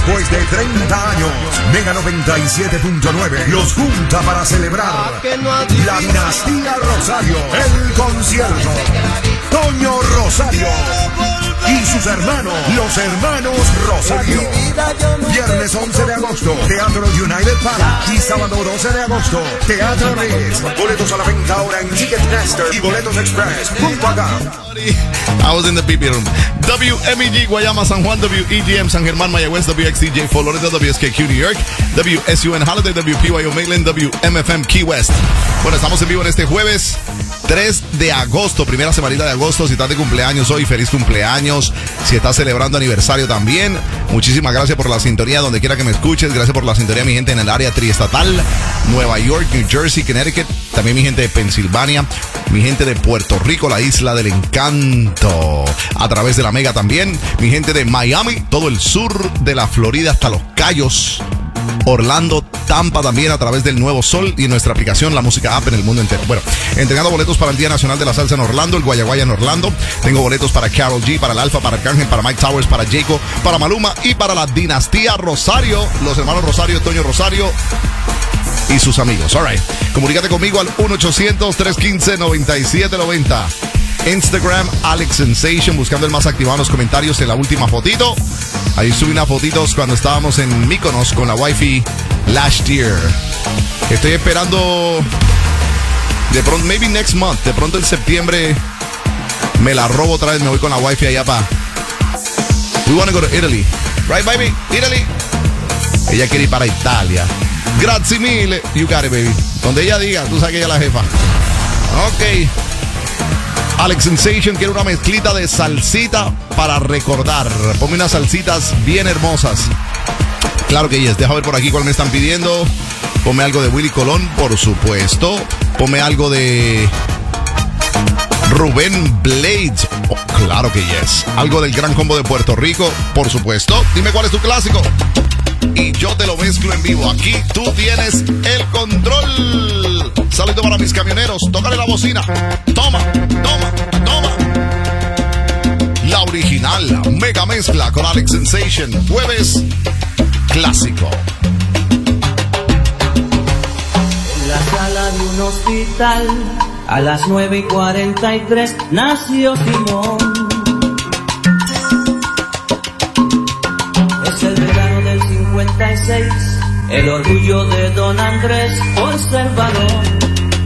Después de 30 años, Mega 97.9 los junta para celebrar la Dinastía Rosario, el concierto. Toño Rosario y sus hermanos, los hermanos Rosario. Viernes 11 de agosto, Teatro United Palace. Y sábado 12 de agosto, Teatro Reyes. Boletos a la venta ahora en Ticketmaster y Boletos Express. I was in the PP room. WMEG Guayama, San Juan, WEGM San Germán, Mayagüez, WXCJ Florida, WSKQ New York, WSUN Holiday, WPYO Mainland, WMFM Key West. Bueno, estamos en vivo en este jueves 3 de agosto, primera semanita de agosto. Si estás de cumpleaños hoy, feliz cumpleaños. Si estás celebrando aniversario también, muchísimas gracias por la sintonía donde quiera que me escuches. Gracias por la sintonía, mi gente en el área triestatal, Nueva York, New Jersey, Connecticut. También mi gente de Pensilvania, mi gente de Puerto Rico, la isla del encanto, a través de la Mega también. Mi gente de Miami, todo el sur de la Florida hasta Los Cayos, Orlando, Tampa también a través del Nuevo Sol y en nuestra aplicación La Música App en el mundo entero. Bueno, entregando boletos para el Día Nacional de la Salsa en Orlando, el Guayaguaya en Orlando. Tengo boletos para Karol G, para el Alfa, para Arcángel, para Mike Towers, para Jacob, para Maluma y para la Dinastía Rosario, los hermanos Rosario, Toño Rosario y sus amigos. All right. Comunícate conmigo al 1-800-315-9790. Instagram, Alex Sensation, buscando el más activado en los comentarios en la última fotito. Ahí subí unas fotitos cuando estábamos en Mykonos con la wifi last year. Estoy esperando de pronto, maybe next month, de pronto en septiembre me la robo otra vez, me voy con la wifi allá para... We want to go to Italy. Right, baby? Italy. Ella quiere ir para Italia. Grazie mille. You got it, baby. Donde ella diga, tú sabes que ella es la jefa. Ok. Alex Sensation quiere una mezclita de salsita para recordar. Ponme unas salsitas bien hermosas. Claro que yes. Deja ver por aquí cuál me están pidiendo. Ponme algo de Willy Colón, por supuesto. Ponme algo de Rubén Blades. Oh, claro que yes. Algo del Gran Combo de Puerto Rico, por supuesto. Dime cuál es tu clásico y yo te lo mezclo en vivo. Aquí tú tienes el control. Saludo para mis camioneros. Tócale la bocina. Toma, toma, toma. La original, la mega mezcla con Alex Sensation. Jueves clásico. En la sala de un hospital, a las 9:43, nació Simón. Es el verano del 56, el orgullo de Don Andrés por ser varón.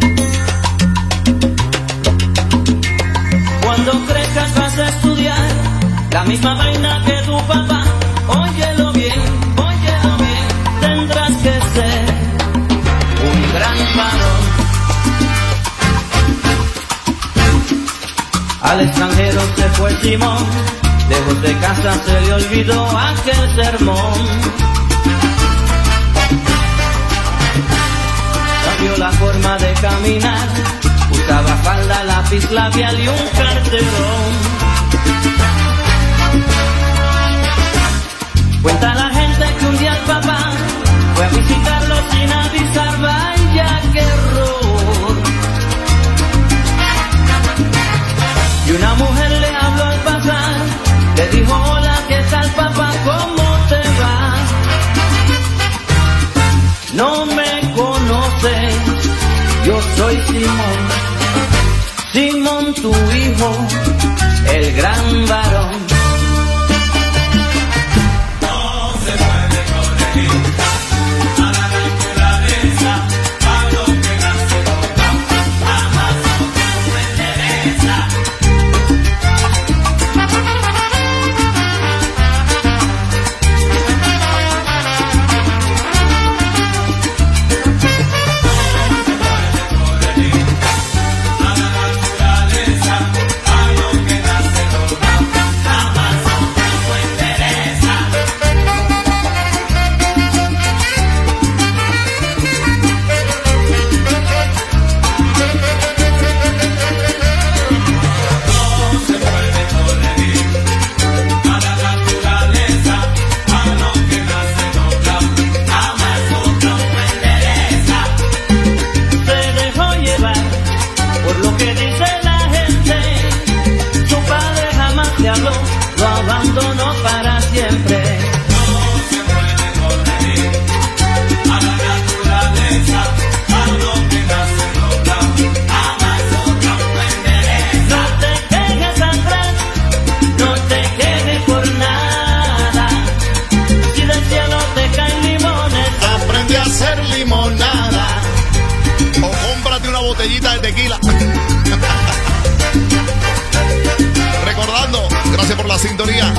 Cuando crezcas vas a estudiar la misma vaina que tu papá. Óyelo bien, tendrás que ser un gran varón. Al extranjero se fue Simón, lejos de casa se le olvidó aquel sermón. Cambió la forma de caminar, usaba falda, lápiz labial y un carterón. Cuenta la gente que un día el papá fue a visitarlo sin avisar, vaya qué error. Y una mujer le habló al pasar, le dijo: hola, ¿qué tal papá? ¿Cómo te va? No me conoces, yo soy Simón, Simón tu hijo, el gran varón. botellita de tequila. Recordando, gracias por la sintonía.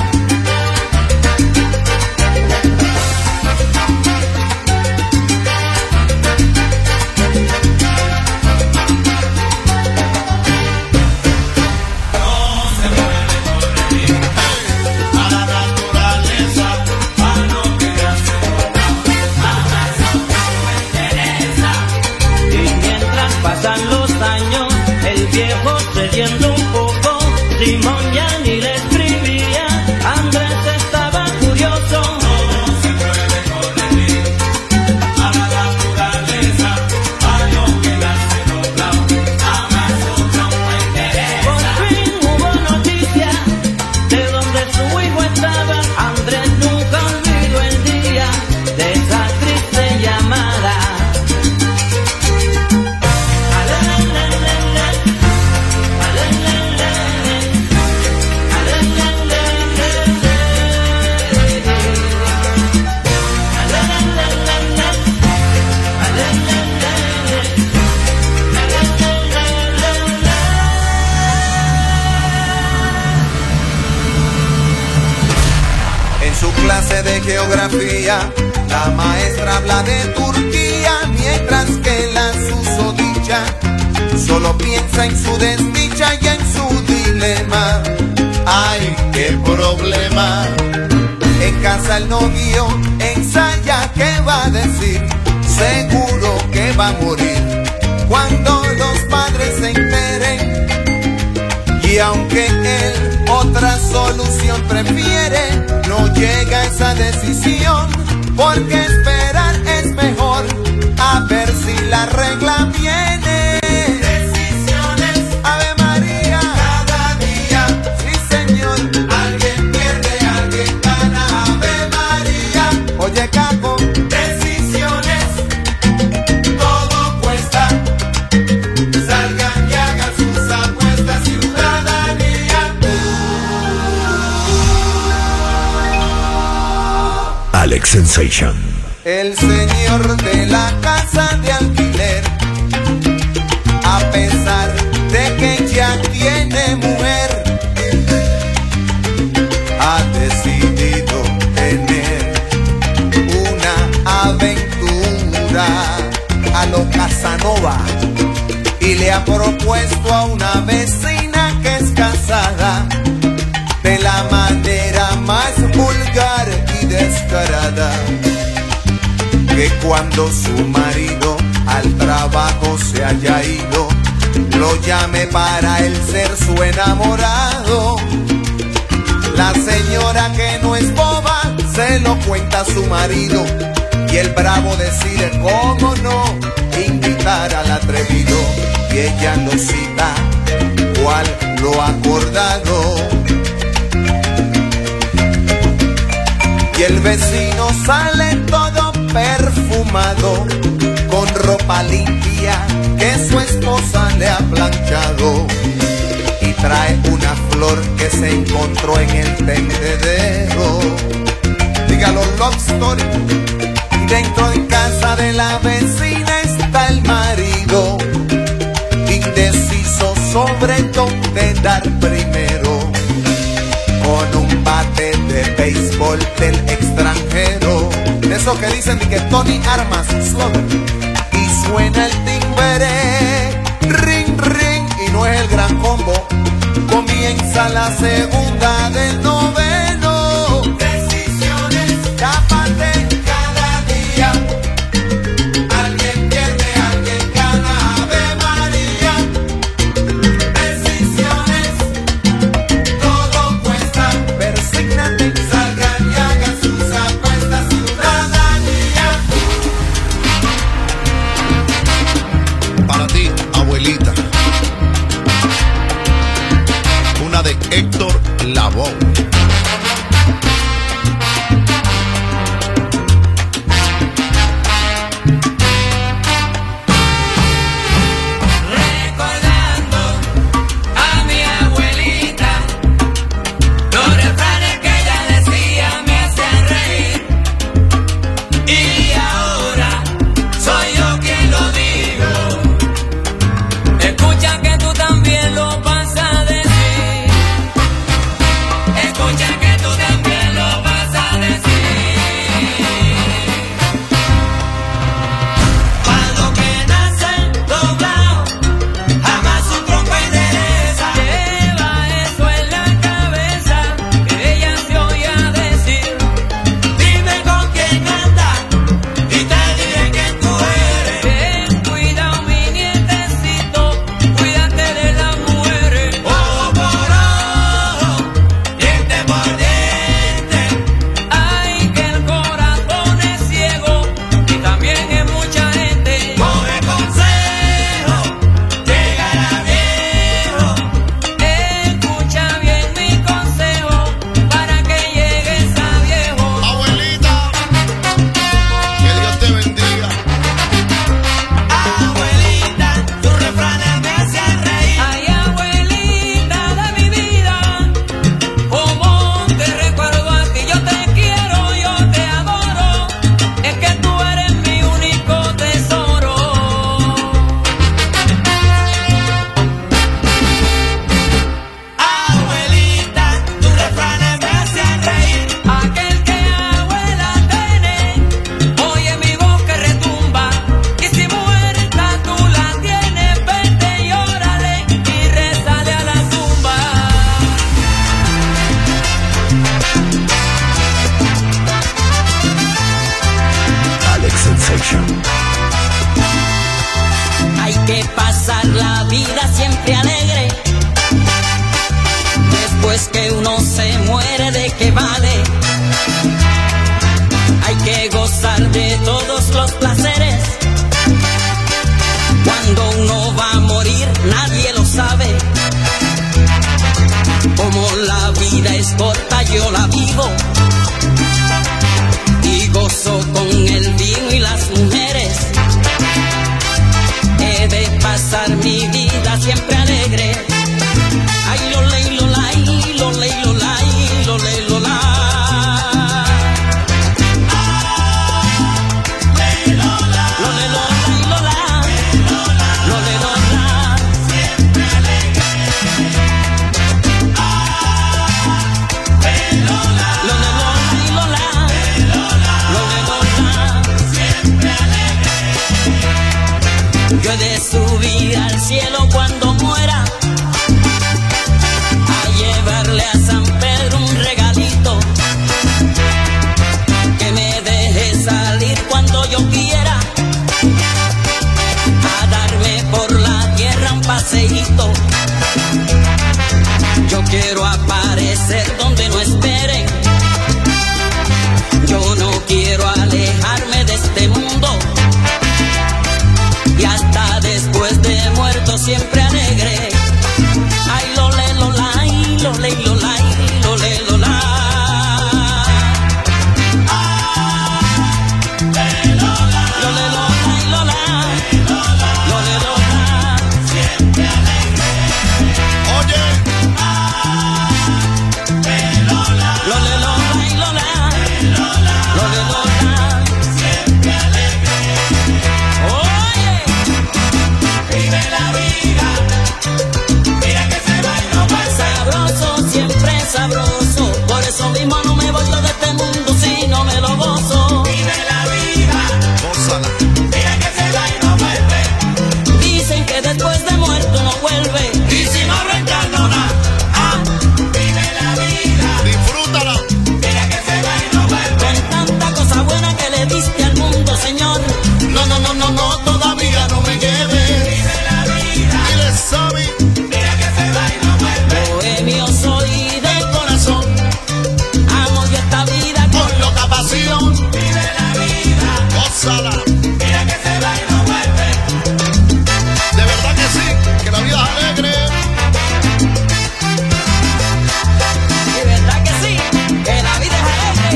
Cediendo un poco, Simón ya ni le escribía, Andrés estaba curioso. Todo se puede corregir a la naturaleza, a lo que nace doblado, jamás otro no interesa. Por fin hubo noticia de donde su hijo estaba, Andrés nunca olvidó el día de esa triste llamada. Clase de geografía, la maestra habla de Turquía, mientras que la susodicha solo piensa en su desdicha y en su dilema. ¡Ay, qué problema! En casa el novio ensaya qué va a decir, seguro que va a morir cuando los padres se enteren. Y aunque él otra solución prefiere, no llega a esa decisión, porque esperar es mejor, a ver si la regla viene. Decisiones, Ave María, cada día, sí señor, alguien pierde, alguien gana, Ave María. Oye Caco, decisiones, todo cuesta, salgan y hagan sus apuestas, ciudadanía. Alex Sensation. El señor de la casa de alquiler, a pesar de que ya tiene mujer, ha decidido tener una aventura a lo Casanova y le ha propuesto a una vecina que es casada de la manera más vulgar y descarada, que cuando su marido al trabajo se haya ido, lo llame para él ser su enamorado. La señora, que no es boba, se lo cuenta a su marido, y el bravo decide cómo no invitar al atrevido, y ella lo cita cual lo acordado. Y el vecino sale todo perfumado, con ropa limpia que su esposa le ha planchado, y trae una flor que se encontró en el tendedero. Dígalo, love story. Y dentro de casa de la vecina está el marido, indeciso sobre dónde dar primero, con un bate de béisbol del extranjero, de esos que dicen que Tony Armas slogan, y suena el timbre, ring ring, y no es el gran combo. Comienza la segunda del noveno. Decisiones, tápate cada día. Alguien pierde, alguien gana, Ave María. Decisiones, todo cuesta. Persígnate, salgan y hagan sus apuestas, ciudadanía. Para ti, abuelita. Una de Héctor Lavoe. Yo he de subir al cielo cuando muera a llevarle a San Pedro un regalito, que me deje salir cuando yo quiera, a darme por la tierra un paseíto. Yo quiero aparecer donde no esperen, yo no quiero alejarme de este mundo, y hasta después de muerto siempre alegre. Ay, lo le, lo la, ay, lo le, lo la, ay, lo le, lo la. Sabroso, por eso mismo no me voy yo de este mundo si no me lo gozo. Vive la vida, gózala. Mira que se va y no vuelve. Dicen que después de muerto no vuelve. Y si no reencarno nada, vive la vida, disfrútala. Mira que se va y no vuelve. Con tanta cosa buena que le diste al mundo, Señor. No, no, no, no, no, todavía no me lleve. Vive la vida, y le sabe. Mira que se va y no vuelve. Bohemio soy. Vive la vida, gózala. Mira que se va y no vuelve. De verdad que sí, que la vida es alegre. De verdad que sí, que la vida es alegre.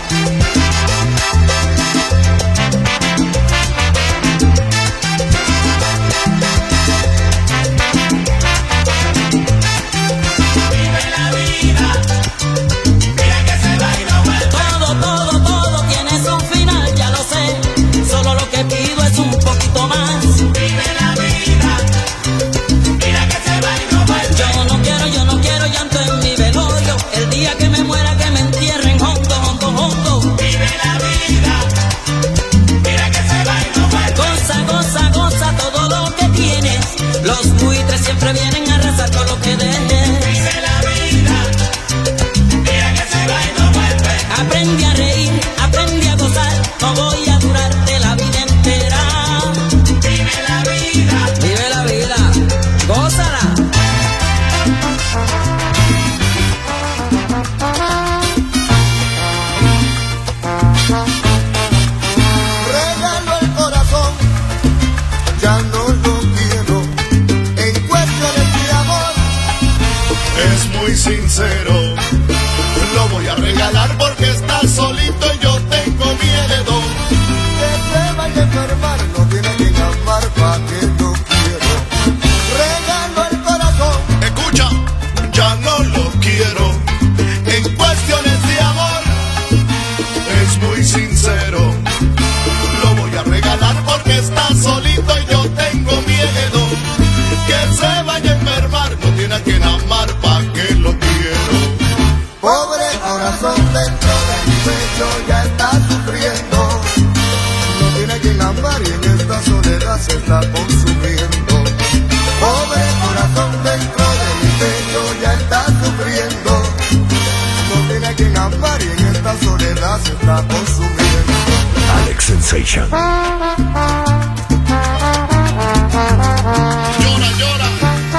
Vive la vida. Mira que se va y no vuelve. Todo tiene su final, ya lo sé. Solo lo que pido es un poquito más. Vive la vida. Mira que se va y no vuelve. Yo no quiero llanto en mi velorio. El día que me muera que me entierren hondo, hondo, hondo. Vive la vida. Mira que se va y no vuelve. Goza, goza, goza todo lo que tienes. Los buitres siempre vienen a arrasar con lo que dejes. Vive la vida. Mira que se va y no vuelve. Aprende a reír, aprende a gozar. No voy a durarte la vida entera. Vive la vida, gózala. Regalo el corazón, ya no lo quiero. En cuestiones de amor, Es muy sincero, lo voy a regalar porque está solito y yo tengo miedo. que se vaya a enfermar, no tiene quien amar, pa' que lo quiero. Regalo el corazón, Escucha, ya no lo quiero. En cuestiones de amor, es muy sincero, lo voy a regalar porque está solito y yo tengo miedo. Que se vaya a enfermar, no tiene a quien amar, pa' que lo quiero. pobre corazón dentro de mi pecho ya está sufriendo. No tiene quien amar y en esta soledad se está consumiendo. Pobre corazón dentro de mi pecho ya está sufriendo. No tiene quien amar y en esta soledad se está consumiendo. Alex Sensation. Llora, llora.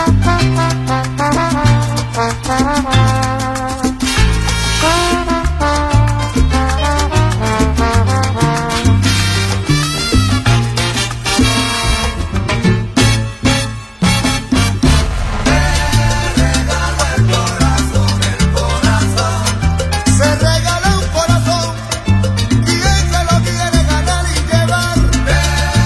Se regala un corazón y él se lo quiere ganar y llevar.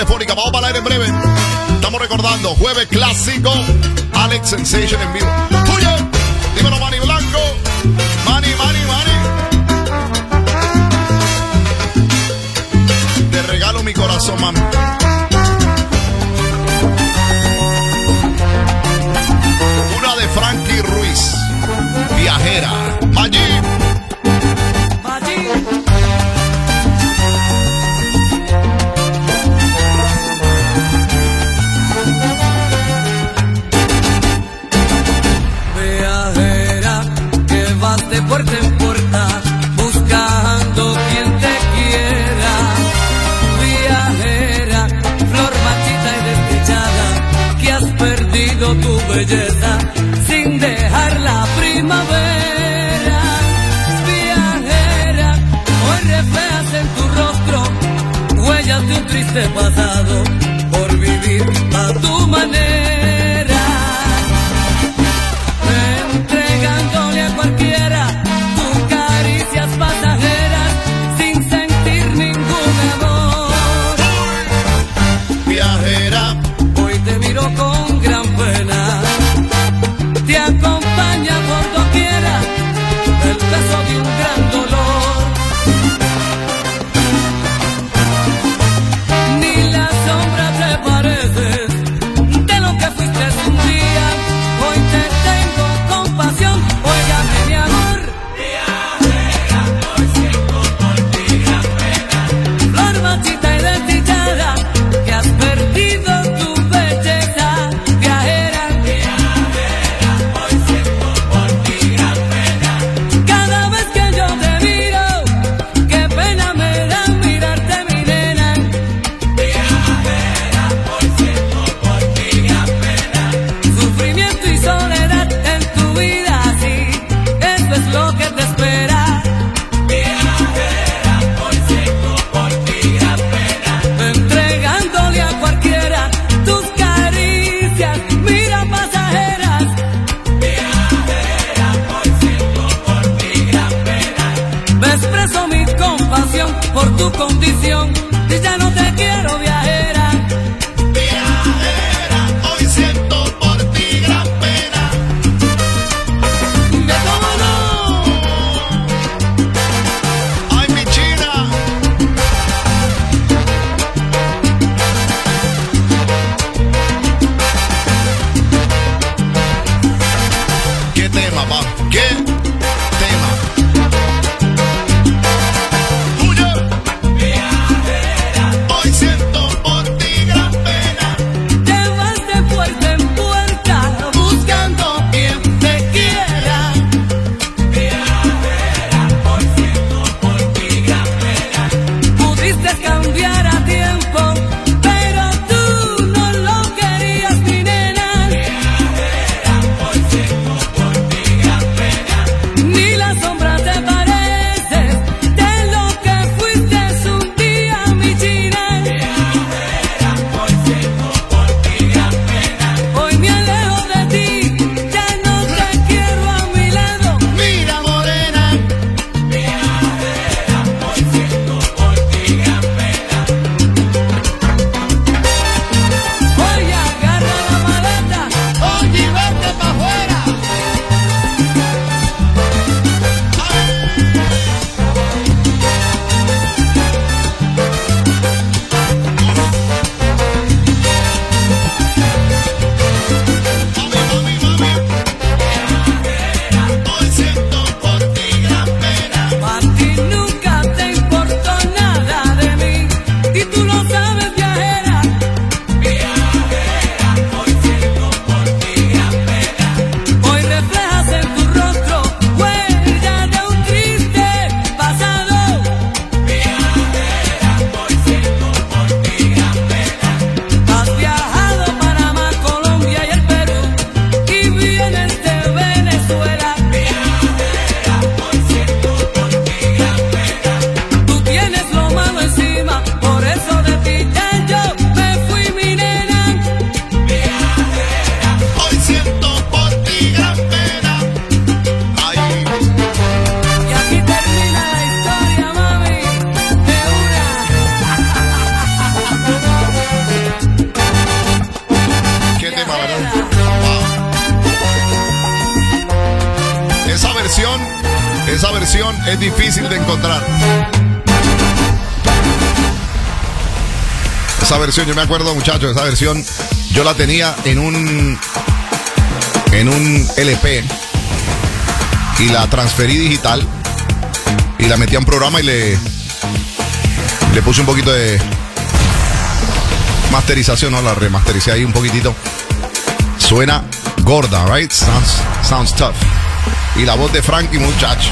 telefónica. Vamos para el aire en breve. Estamos recordando, jueves clásico, Alex Sensation en vivo. ¡Oye! Dímelo, Manny Blanco. Manny. Te regalo mi corazón, mami. Una de Frankie Ruiz, Viajera. Maggi. Viajera, que vas de puerta en puerta buscando quien te quiera. Viajera, flor marchita y desdichada, que has perdido tu belleza sin dejar la primavera. Viajera, hoy reflejas en tu rostro huellas de un triste pasado por vivir a tu manera. Entregándole a cualquiera tus caricias pasajeras sin sentir ningún amor. Viajera, Hoy te miro con gran pena, te acompaña por doquiera el peso de un gran dolor. Ni la sombra te pareces de lo que fuiste un día. Hoy te tengo compasión, óigame mi amor. Viajera, hoy siento por ti gran pena. Flor marchita y desdichada, que has perdido tu belleza. Viajera, hoy siento por ti gran pena. Cada vez que yo te miro, qué pena me da mirarte, mi nena. Viajera, hoy siento por ti gran pena. Sufrimiento y soledad en tu vida, sí, eso es lo que te espera. Viajera, hoy siento por ti gran pena. Entregándole a cualquiera tus caricias, mira pasajeras. Viajera, hoy siento por ti gran pena. Me expreso mi compasión por tu condición y ya no te quiero, viajera. viajera, hoy siento por ti gran pena. ¡De cómo no! Ay, mi china. ¿Qué tema, pa? ¿Qué tema? Huye. Viajera, hoy siento versión es difícil de encontrar. Esa versión, yo me acuerdo, muchachos, esa versión yo la tenía en un LP y la transferí digital y la metí a un programa y le puse un poquito de masterización, no, la remastericé ahí un poquitito. Suena gorda, right? Sounds tough. Y la voz de Frankie, muchacho.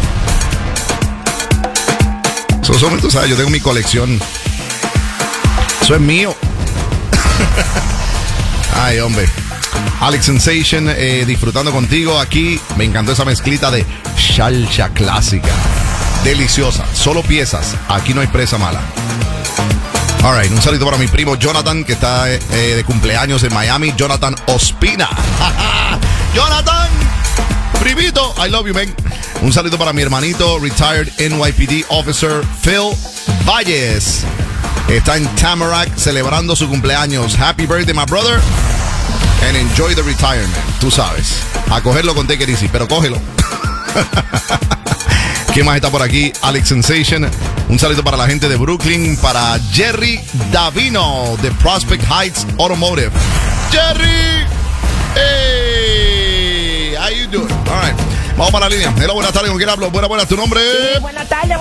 Tú sabes, yo tengo mi colección. Eso es mío. Ay, hombre. Alex Sensation, disfrutando contigo aquí. Me encantó esa mezclita de salsa clásica. Deliciosa. Solo piezas. Aquí no hay presa mala. Alright, un saludo para mi primo Jonathan, que está de cumpleaños en Miami. Jonathan Ospina. Jonathan, primito, I love you, man. Un saludo para mi hermanito, retired NYPD officer Phil Valles. Está en Tamarack celebrando su cumpleaños. Happy birthday, my brother. And enjoy the retirement. Tú sabes. A cogerlo con take it easy, pero cógelo. ¿Quién más está por aquí? Alex Sensation. Un saludo para la gente de Brooklyn. Para Jerry Davino de Prospect Heights Automotive. Jerry. Hey. How you doing? All right. Vamos para la línea. Hello, buenas tardes. ¿Con quién hablo? Buenas, ¿tu nombre? Sí, buenas tardes.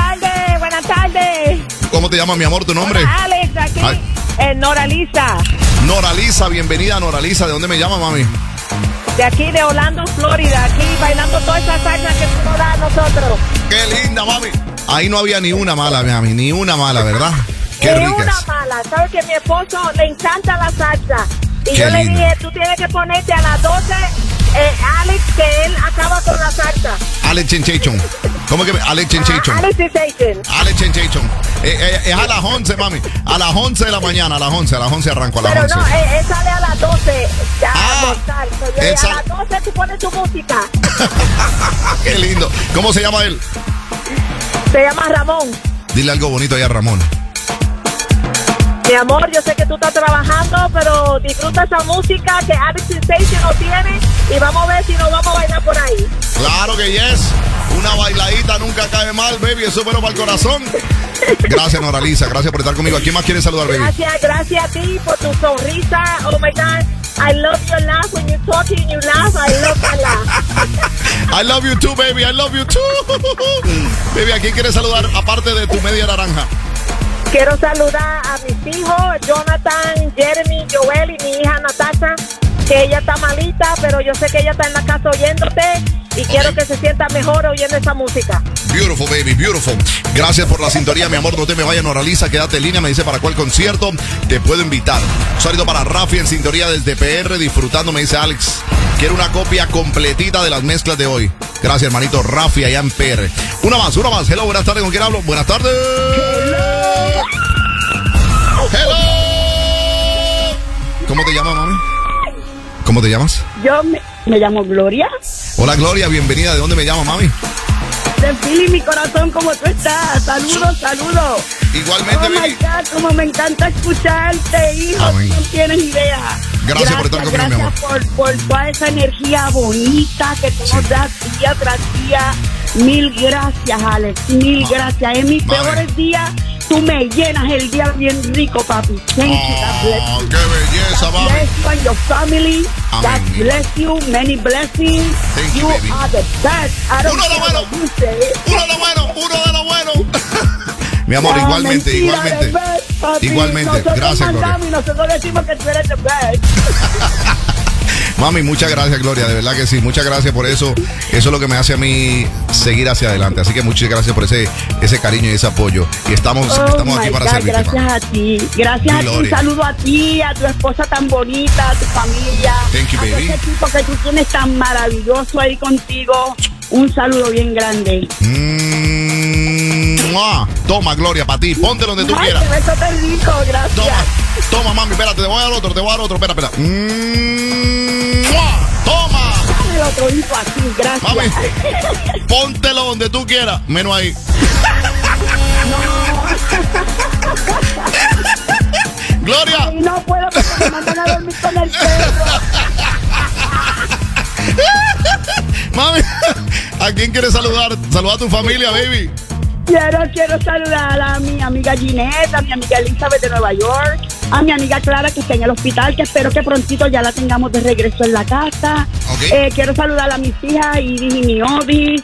¿Cómo te llamas, mi amor, tu nombre? Hola, Alex, aquí. Nora Lisa. Nora Lisa, bienvenida, Nora Lisa. ¿De dónde me llamas, mami? De aquí, de Orlando, Florida. Aquí bailando toda esa salsa que tú nos das a nosotros. ¡Qué linda, mami! Ahí no había ni una mala, mami. Ni una mala, ¿verdad? ¡Qué ni ricas! una mala. ¿Sabes que a mi esposo le encanta la salsa? Y Qué yo le lindo. dije, tú tienes que ponerte a las 12, Alex, que él acaba con la salsa. Alex Sensation. ¿Cómo que? Alex Sensation. Alex Sensation. Alex Sensation. Es a las 11, mami. A las 11 de la mañana. A las 11 arranco a las Pero 11. no, él sale a las 12 a Ah, almorzar. So, yo él dije, sale- a las 12 tú pones tu música. ¡Qué lindo! ¿Cómo se llama él? Se llama Ramón. Dile algo bonito ahí a Ramón. Mi amor, yo sé que tú estás trabajando, pero disfruta esa música que Alex Sensation no tiene y vamos a ver si nos vamos a bailar por ahí. Claro que yes. Una bailadita nunca cae mal, baby. Eso es bueno para el corazón. Gracias, Nora Lisa. Gracias por estar conmigo. ¿A quién más quieres saludar, baby? Gracias a ti por tu sonrisa. Oh my God, I love your laugh when you talk and you laugh. I love that laugh. I love you too, baby. I love you too. Baby, ¿a quién quieres saludar aparte de tu media naranja? Quiero saludar a mis hijos, Jonathan, Jeremy, Joel y mi hija Natasha, que ella está malita, pero yo sé que ella está en la casa oyéndote y quiero que se sienta mejor oyendo esa música. Beautiful, baby, beautiful. Gracias por la sintonía, mi amor. No te me vayas, Nora Lisa. Quédate en línea. Me dice para cuál concierto te puedo invitar. Un saludo para Rafi en sintonía desde PR, disfrutando. Me dice Alex, quiero una copia completita de las mezclas de hoy. Gracias, hermanito Rafi, allá en PR. Una más. Hello, buenas tardes. ¿Con quién hablo? Buenas tardes. Hello. ¿Cómo te llamas, mami? ¿Cómo te llamas? Yo me llamo Gloria. Hola, Gloria. Bienvenida. ¿De dónde me llamas, mami? De Philly, mi corazón, ¿cómo tú estás? Saludos. Igualmente, Oh my baby. God, como me encanta escucharte, hijo. Amén. Tú no tienes idea. Gracias por estar conmigo, mi amor. Gracias por toda esa energía bonita que tú nos das día tras día. Mil gracias, Alex. Mil gracias. En mis Mami. peores días, tú me llenas el día bien rico, papi. Thank you. God bless Oh, you. qué belleza, God mami. bless you and your family. Amén. God bless you. Many blessings. Thank you, baby. are the best. I don't Uno de lo care bueno. what you say. Uno de lo bueno, uno de lo bueno. Mi amor, No, igualmente, mentira, igualmente. the best, papi. Igualmente. Nosotros Gracias, Gloria. mandamos y nosotros decimos que tú eres the best. Mami, muchas gracias, Gloria, de verdad que sí, muchas gracias por eso. Eso es lo que me hace a mí seguir hacia adelante. Así que muchas gracias por ese cariño y ese apoyo. Y estamos Oh aquí my para God, servirte, gracias mami. a ti. Gracias a ti. Gloria. Un saludo a ti, a tu esposa tan bonita, a tu familia. Thank you, a baby. ese equipo que tú tienes tan maravilloso ahí contigo. Un saludo bien grande. ¡Mua! Toma, Gloria, para ti. Ponte donde tú Ay, quieras. qué beso tan rico, gracias. Toma, mami, espérate, te voy a dar otro, Espera. ¡Mua! Toma. Dame el otro hijo así, gracias. Mami, póntelo donde tú quieras, menos ahí. Gloria, Y no puedo porque me mandan a dormir con el perro. mami, ¿A quién quieres saludar? Saluda a tu familia, baby. Quiero saludar a mi amiga Ginette, a mi amiga Elizabeth de Nueva York, a mi amiga Clara que está en el hospital, que espero que prontito ya la tengamos de regreso en la casa. Okay. Quiero saludar a mis hijas, Iris y Miodi.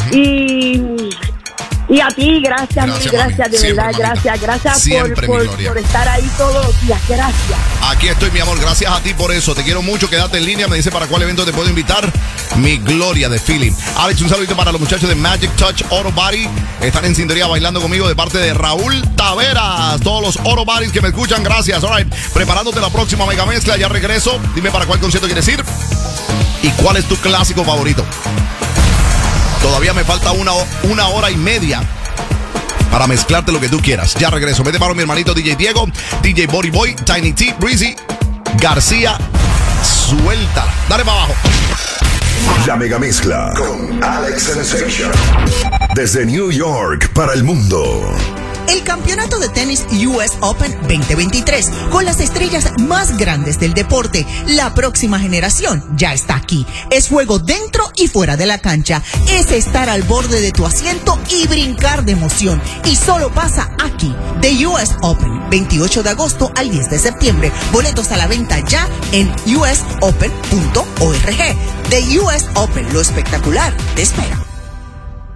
Y a ti, gracias, de Siempre, verdad, mamita. gracias Siempre, mi por Gloria. estar ahí todos los días, gracias. Aquí estoy, mi amor, gracias a ti por eso. Te quiero mucho, quédate en línea. Me dice para cuál evento te puedo invitar. Mi Gloria de Philly. Alex, un saludito para los muchachos de Magic Touch Auto Body. Están en sintonía bailando conmigo de parte de Raúl Taveras. Todos los Auto Bodies que me escuchan, gracias. All right, preparándote la próxima mega mezcla, ya regreso. Dime para cuál concierto quieres ir y cuál es tu clásico favorito. Todavía me falta una hora y media para mezclarte lo que tú quieras. Ya regreso. Vete para mi hermanito DJ Diego, DJ Body Boy, Tiny T, Breezy, García. Suéltala. Dale para abajo. La mega mezcla con Alex Sensation. Desde New York para el mundo. El campeonato de tenis US Open 2023, con las estrellas más grandes del deporte. La próxima generación ya está aquí. Es juego dentro y fuera de la cancha. Es estar al borde de tu asiento y brincar de emoción. Y solo pasa aquí. The US Open, 28 de agosto al 10 de septiembre. Boletos a la venta ya en usopen.org. The US Open, lo espectacular te espera.